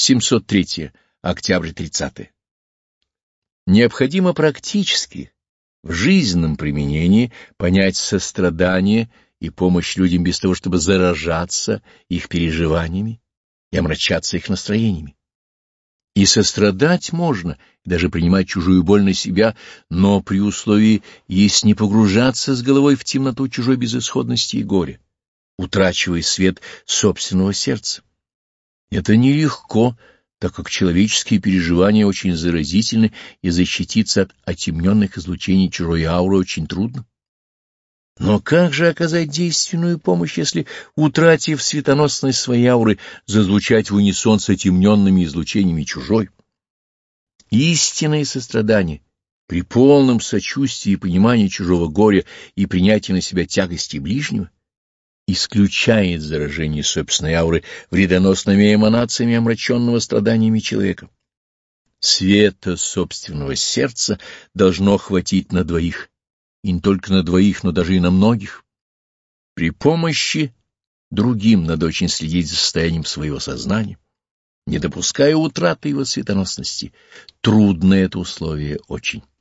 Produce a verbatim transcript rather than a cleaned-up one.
семьсот три. Октябрь тридцатое. Необходимо практически, в жизненном применении, понять сострадание и помощь людям без того, чтобы заражаться их переживаниями и омрачаться их настроениями. И сострадать можно, и даже принимать чужую боль на себя, но при условии, если не погружаться с головой в темноту чужой безысходности и горя, утрачивая свет собственного сердца. Это нелегко, так как человеческие переживания очень заразительны, и защититься от отемненных излучений чужой ауры очень трудно. Но как же оказать действенную помощь, если, утратив светоносность своей ауры, зазвучать в унисон с отемненными излучениями чужой? Истинное сострадание при полном сочувствии и понимании чужого горя и принятии на себя тягости ближнего исключает заражение собственной ауры вредоносными эманациями омраченного страданиями человека. Света собственного сердца должно хватить на двоих. И не только на двоих, но даже и на многих. При помощи другим надо очень следить за состоянием своего сознания, не допуская утраты его светоносности. Трудно это условие очень.